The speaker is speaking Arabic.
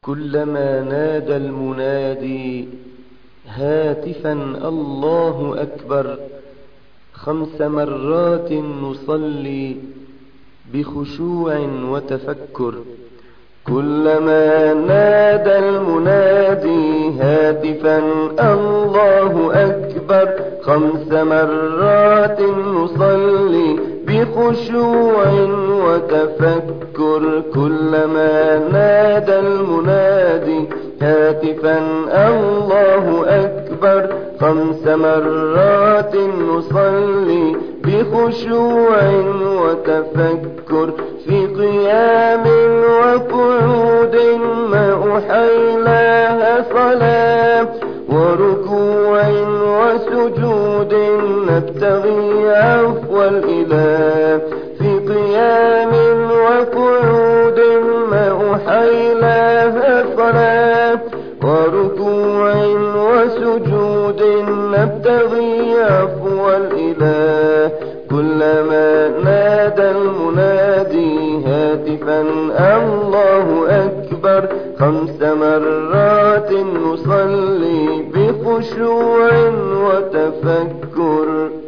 كلما نادى المنادي هاتفا الله أكبر 5 مرات نصلي بخشوع وتفكر. كلما نادى المنادي هاتفا الله أكبر 5 مرات نصلي بخشوع وتفكر. كلما نادى المنادي هاتفا الله أكبر 5 مرات نصلي بخشوع وتفكر. في قيام وقعود ما أحيلاها صلاة وركوع وسجود نبتغي عفو الإله. في قيام وقعود ما أحيلاها صلاة وركوع وسجود نبتغي عفو الإله. كلما نادى المنادي هاتفا الله أكبر 5 مرات نصلي بخشوع وتفكر.